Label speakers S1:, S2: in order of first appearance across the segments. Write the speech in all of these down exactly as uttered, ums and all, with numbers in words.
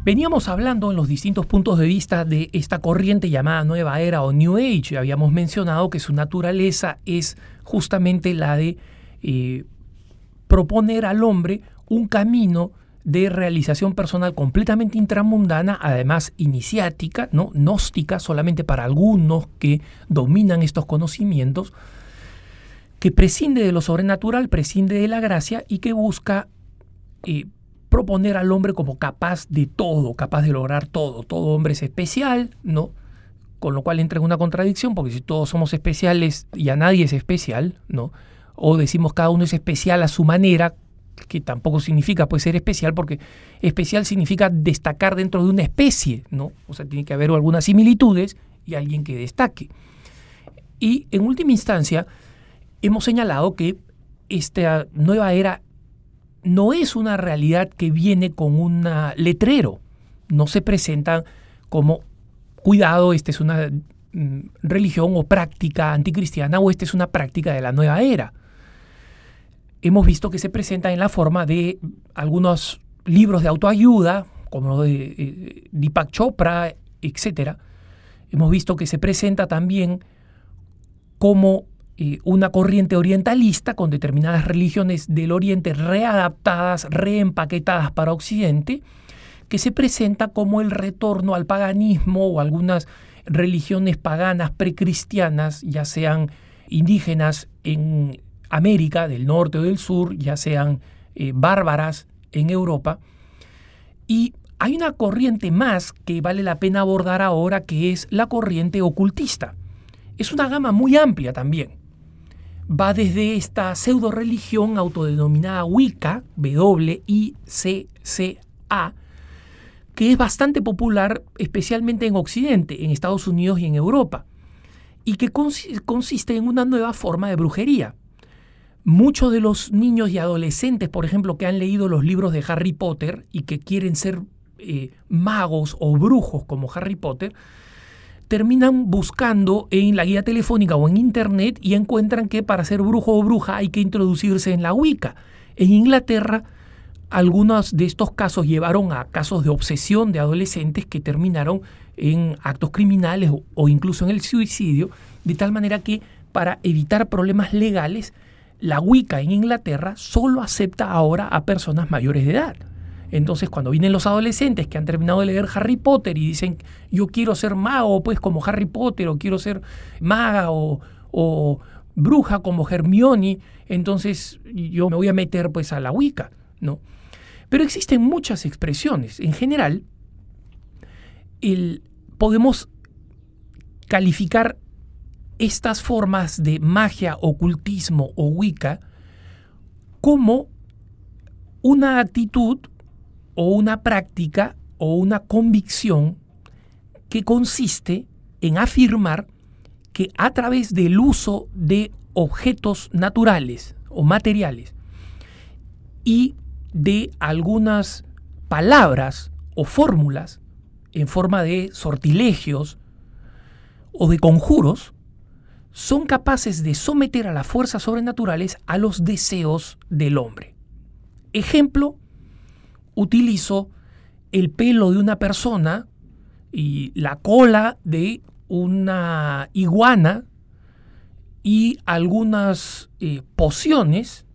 S1: Veníamos hablando en los distintos puntos de vista de esta corriente llamada Nueva Era o New Age. Habíamos mencionado que su naturaleza es justamente la de eh, proponer al hombre un camino de realización personal completamente intramundana, además iniciática, ¿no? Gnóstica, solamente para algunos que dominan estos conocimientos, que prescinde de lo sobrenatural, prescinde de la gracia y que busca eh, proponer al hombre como capaz de todo, capaz de lograr todo. Todo hombre es especial, ¿no? Con lo cual entra en una contradicción, porque si todos somos especiales y a nadie es especial, ¿no? O decimos cada uno es especial a su manera, que tampoco significa pues ser especial, porque especial significa destacar dentro de una especie, ¿no? O sea, tiene que haber algunas similitudes y alguien que destaque. Y en última instancia, hemos señalado que esta nueva era no es una realidad que viene con un letrero. No se presenta como, cuidado, esta es una mm, religión o práctica anticristiana, o esta es una práctica de la nueva era. Hemos visto que se presenta en la forma de algunos libros de autoayuda, como de eh, Deepak Chopra, etcétera. Hemos visto que se presenta también como eh, una corriente orientalista con determinadas religiones del Oriente readaptadas, reempaquetadas para Occidente, que se presenta como el retorno al paganismo o algunas religiones paganas precristianas, ya sean indígenas en América del Norte o del Sur, ya sean eh, bárbaras en Europa. Y hay una corriente más que vale la pena abordar ahora, que es la corriente ocultista. Es una gama muy amplia también. Va desde esta pseudo religión autodenominada Wicca, W I C C A, que es bastante popular especialmente en Occidente, en Estados Unidos y en Europa, y que cons- consiste en una nueva forma de brujería. Muchos de los niños y adolescentes, por ejemplo, que han leído los libros de Harry Potter y que quieren ser eh, magos o brujos como Harry Potter, terminan buscando en la guía telefónica o en internet y encuentran que para ser brujo o bruja hay que introducirse en la Wicca. En Inglaterra, algunos de estos casos llevaron a casos de obsesión de adolescentes que terminaron en actos criminales o, o incluso en el suicidio, de tal manera que para evitar problemas legales, la Wicca en Inglaterra solo acepta ahora a personas mayores de edad. Entonces, cuando vienen los adolescentes que han terminado de leer Harry Potter y dicen, yo quiero ser mago pues como Harry Potter, o quiero ser maga o, o bruja como Hermione, entonces yo me voy a meter pues a la Wicca, ¿no? Pero existen muchas expresiones. En general, el, podemos calificar estas formas de magia, ocultismo o Wicca como una actitud o una práctica o una convicción que consiste en afirmar que a través del uso de objetos naturales o materiales y de algunas palabras o fórmulas en forma de sortilegios o de conjuros, son capaces de someter a las fuerzas sobrenaturales a los deseos del hombre. Ejemplo, utilizo el pelo de una persona y la cola de una iguana y algunas eh, pociones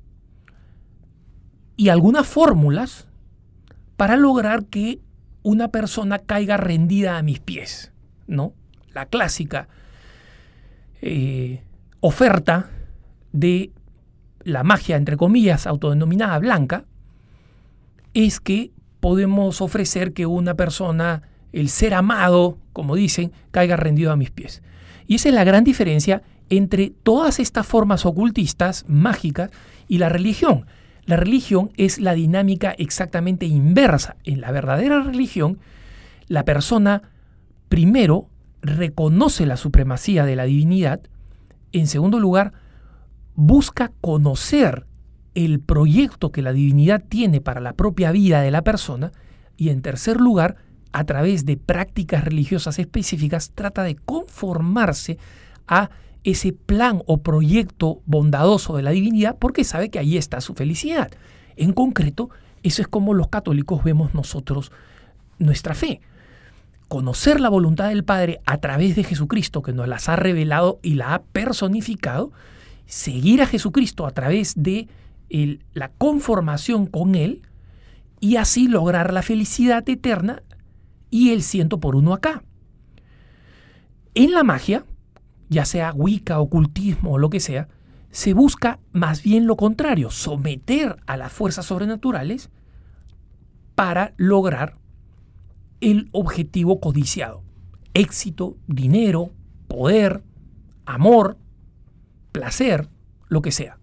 S1: y algunas fórmulas para lograr que una persona caiga rendida a mis pies, ¿no? La clásica eh, oferta de la magia, entre comillas, autodenominada blanca, es que podemos ofrecer que una persona, el ser amado, como dicen, caiga rendido a mis pies. Y esa es la gran diferencia entre todas estas formas ocultistas, mágicas, y la religión. La religión es la dinámica exactamente inversa. En la verdadera religión, la persona primero reconoce la supremacía de la divinidad, en segundo lugar, busca conocer el proyecto que la divinidad tiene para la propia vida de la persona, y en tercer lugar, a través de prácticas religiosas específicas, trata de conformarse a ese plan o proyecto bondadoso de la divinidad porque sabe que ahí está su felicidad. En concreto, eso es como los católicos vemos nosotros nuestra fe. Conocer la voluntad del Padre a través de Jesucristo, que nos las ha revelado y la ha personificado, seguir a Jesucristo a través de el, la conformación con Él, y así lograr la felicidad eterna y el ciento por uno acá. En la magia, ya sea Wicca, ocultismo o lo que sea, se busca más bien lo contrario, someter a las fuerzas sobrenaturales para lograr el objetivo codiciado. Éxito, dinero, poder, amor, placer, lo que sea.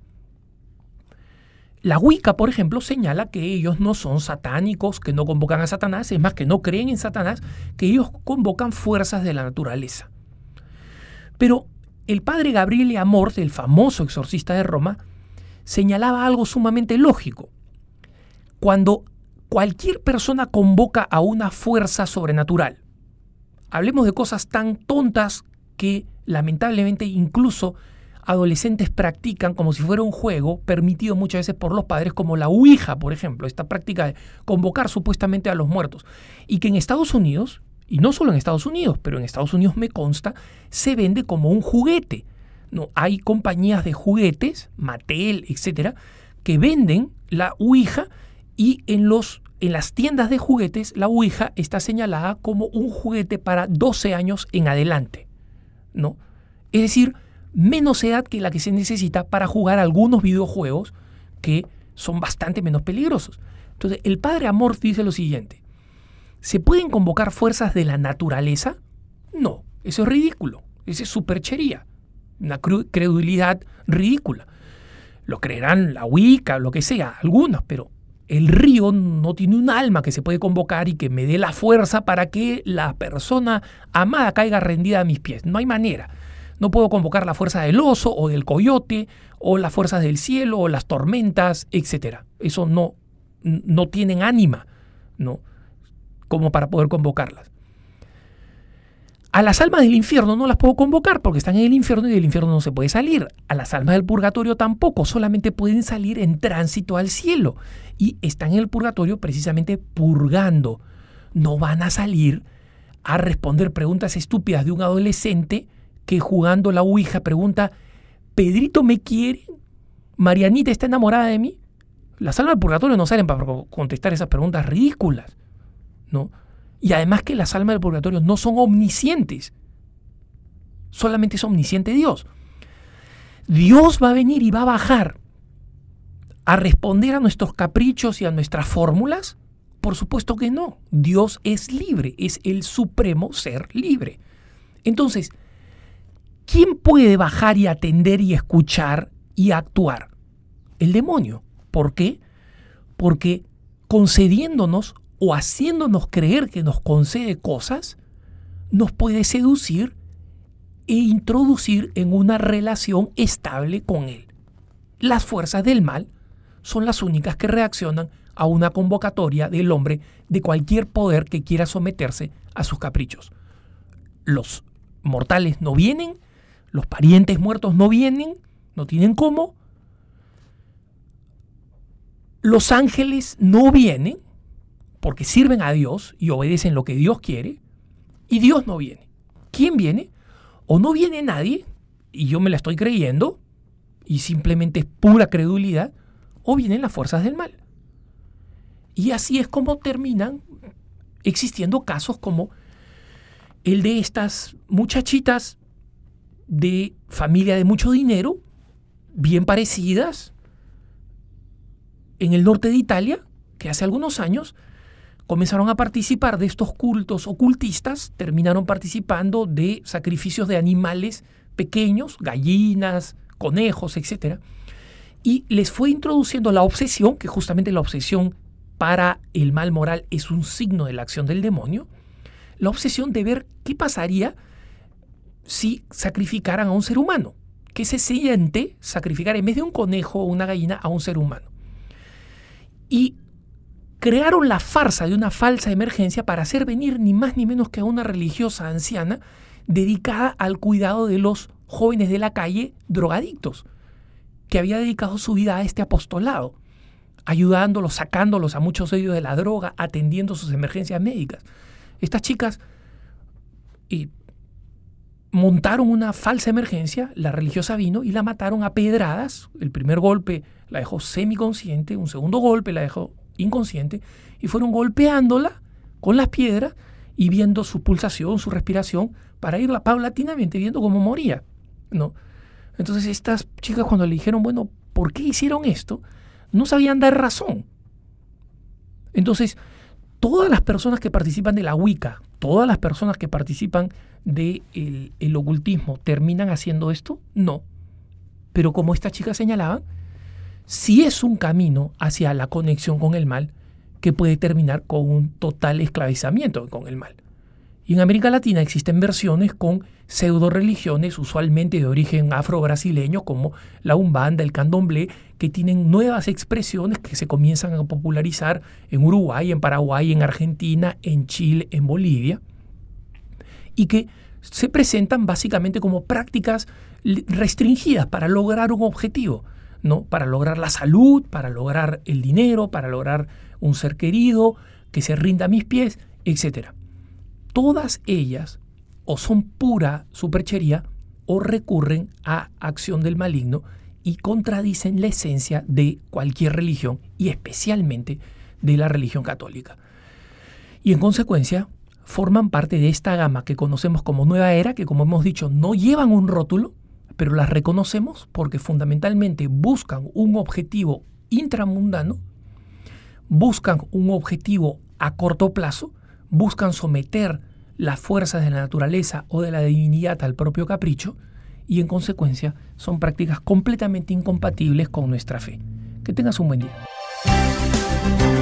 S1: La Wicca, por ejemplo, señala que ellos no son satánicos, que no convocan a Satanás, es más, que no creen en Satanás, que ellos convocan fuerzas de la naturaleza. Pero el padre Gabriele Amorth, el famoso exorcista de Roma, señalaba algo sumamente lógico. Cuando cualquier persona convoca a una fuerza sobrenatural, hablemos de cosas tan tontas que lamentablemente incluso adolescentes practican como si fuera un juego, permitido muchas veces por los padres, como la Ouija, por ejemplo, esta práctica de convocar supuestamente a los muertos, y que en Estados Unidos, y no solo en Estados Unidos, pero en Estados Unidos me consta, se vende como un juguete. No, hay compañías de juguetes, Mattel, etcétera, que venden la Ouija, y en, los, en las tiendas de juguetes la Ouija está señalada como un juguete para doce años en adelante, ¿no? Es decir, menos edad que la que se necesita para jugar algunos videojuegos que son bastante menos peligrosos. Entonces, el padre Amorth dice lo siguiente: ¿se pueden convocar fuerzas de la naturaleza? No, eso es ridículo, eso es superchería, una credulidad ridícula. Lo creerán la Wicca, lo que sea, algunos, pero el río no tiene un alma que se puede convocar y que me dé la fuerza para que la persona amada caiga rendida a mis pies. No hay manera. No puedo convocar la fuerza del oso o del coyote o las fuerzas del cielo o las tormentas, etcétera. Eso no, no tienen ánima, ¿no?, como para poder convocarlas. A las almas del infierno no las puedo convocar porque están en el infierno y del infierno no se puede salir. A las almas del purgatorio tampoco, solamente pueden salir en tránsito al cielo y están en el purgatorio precisamente purgando. No van a salir a responder preguntas estúpidas de un adolescente que jugando la Ouija pregunta: ¿Pedrito me quiere? ¿Marianita está enamorada de mí? Las almas del purgatorio no salen para contestar esas preguntas ridículas, ¿no? Y además que las almas del purgatorio no son omniscientes. Solamente es omnisciente Dios. Dios va a venir y va a bajar a responder a nuestros caprichos y a nuestras fórmulas. Por supuesto que no. Dios es libre, es el supremo ser libre. Entonces, ¿quién puede bajar y atender y escuchar y actuar? El demonio. ¿Por qué? Porque concediéndonos o haciéndonos creer que nos concede cosas, nos puede seducir e introducir en una relación estable con él. Las fuerzas del mal son las únicas que reaccionan a una convocatoria del hombre de cualquier poder que quiera someterse a sus caprichos. Los mortales no vienen, los parientes muertos no vienen, no tienen cómo. Los ángeles no vienen porque sirven a Dios y obedecen lo que Dios quiere, y Dios no viene. ¿Quién viene? O no viene nadie, y yo me la estoy creyendo, y simplemente es pura credulidad, o vienen las fuerzas del mal. Y así es como terminan existiendo casos como el de estas muchachitas de familia de mucho dinero, bien parecidas, en el norte de Italia, que hace algunos años comenzaron a participar de estos cultos ocultistas, terminaron participando de sacrificios de animales pequeños, gallinas, conejos, etcétera, y les fue introduciendo la obsesión, que justamente la obsesión para el mal moral es un signo de la acción del demonio, la obsesión de ver qué pasaría si sacrificaran a un ser humano, que se siente sacrificar en vez de un conejo o una gallina a un ser humano. Y crearon la farsa de una falsa emergencia para hacer venir ni más ni menos que a una religiosa anciana dedicada al cuidado de los jóvenes de la calle drogadictos, que había dedicado su vida a este apostolado, ayudándolos, sacándolos a muchos de ellos de la droga, atendiendo sus emergencias médicas. Estas chicas eh, montaron una falsa emergencia, la religiosa vino y la mataron a pedradas. El primer golpe la dejó semiconsciente, un segundo golpe la dejó inconsciente y fueron golpeándola con las piedras y viendo su pulsación, su respiración, para irla paulatinamente viendo cómo moría, ¿no? Entonces estas chicas, cuando le dijeron, bueno, ¿por qué hicieron esto?, no sabían dar razón. Entonces, todas las personas que participan de la Wicca, todas las personas que participan del el ocultismo, ¿terminan haciendo esto? No. Pero como estas chicas señalaban, sí es un camino hacia la conexión con el mal que puede terminar con un total esclavizamiento con el mal. Y en América Latina existen versiones con pseudo religiones, usualmente de origen afro-brasileño, como la Umbanda, el Candomblé, que tienen nuevas expresiones que se comienzan a popularizar en Uruguay, en Paraguay, en Argentina, en Chile, en Bolivia, y que se presentan básicamente como prácticas restringidas para lograr un objetivo, ¿no? Para lograr la salud, para lograr el dinero, para lograr un ser querido, que se rinda a mis pies, etcétera. Todas ellas o son pura superchería o recurren a acción del maligno y contradicen la esencia de cualquier religión y especialmente de la religión católica. Y en consecuencia forman parte de esta gama que conocemos como Nueva Era, que como hemos dicho no llevan un rótulo, pero las reconocemos porque fundamentalmente buscan un objetivo intramundano, buscan un objetivo a corto plazo, buscan someter las fuerzas de la naturaleza o de la divinidad al propio capricho y en consecuencia son prácticas completamente incompatibles con nuestra fe. Que tengas un buen día.